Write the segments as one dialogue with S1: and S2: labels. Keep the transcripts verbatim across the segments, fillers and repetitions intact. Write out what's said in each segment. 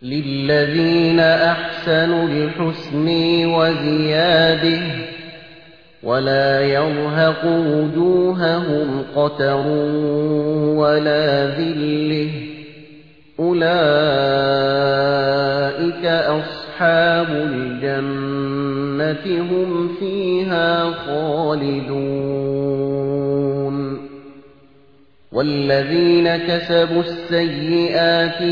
S1: للذين أحسنوا الحسن وزيادة ولا يرهق وجوههم قتر ولا ذلة أولئك أصحاب الجنة هم فيها خالدون والذين كسبوا السيئات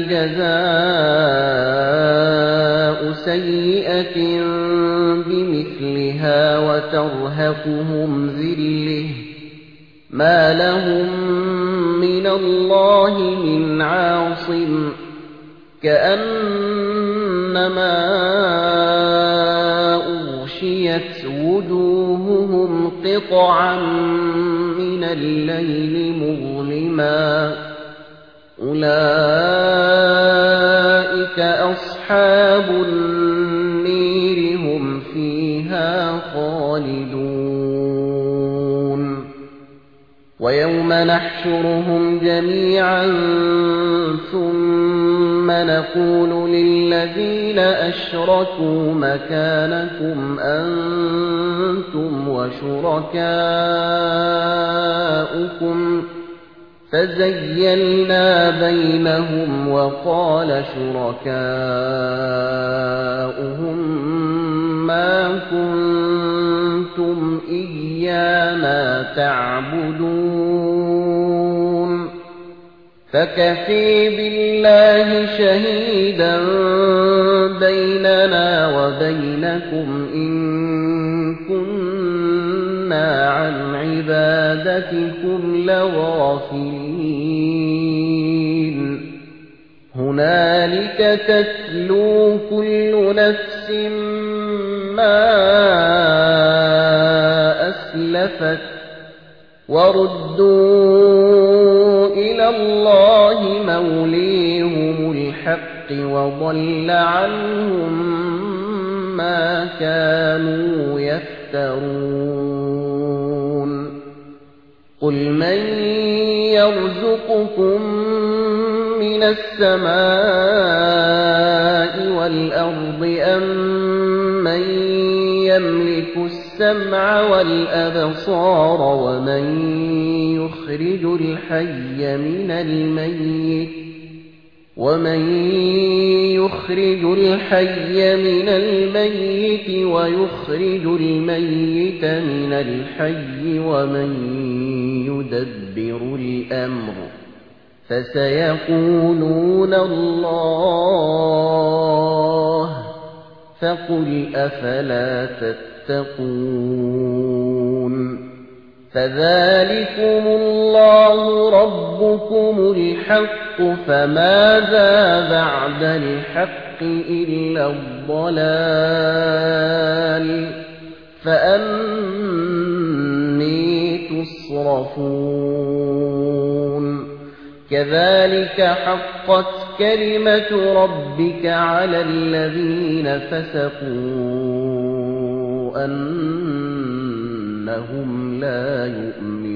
S1: جزاء سيئة بمثلها وترهقهم ذلة ما لهم من الله من عاصم كأنما أغشيت وجوههم قطعا من الليل مظلما أولئك أصحاب النير هم فيها خالدون ويوم نحشرهم جميعا ثم نقول للذين أشركوا مكانكم أنتم وشركاؤكم فزيلنا بينهم وقال شركاؤهم ما كنتم إيانا تعبدون فكفي بالله شهيدا بيننا وبينكم إن كنا عن عبادتكم لغافلين هنالك تتلو كل نفس ما أسلفت وردوا إلى الله موليهم الحق وضل عنهم ما كانوا يفترون قل من يرزقكم من السماء والأرض أم من يملك السمع والأبصار ومن يخرج الحي من الميت ومن يخرج الحي من الميت ويخرج الميت من الحي ومن يدبر الأمر فسيقولون الله فقل أفلا تتقون فذلكم الله ربكم الحق فماذا بعد الحق إلا الضلال فأني تصرفون كذلك حقت كلمة ربك على الذين فسقوا أنهم لا يؤمنون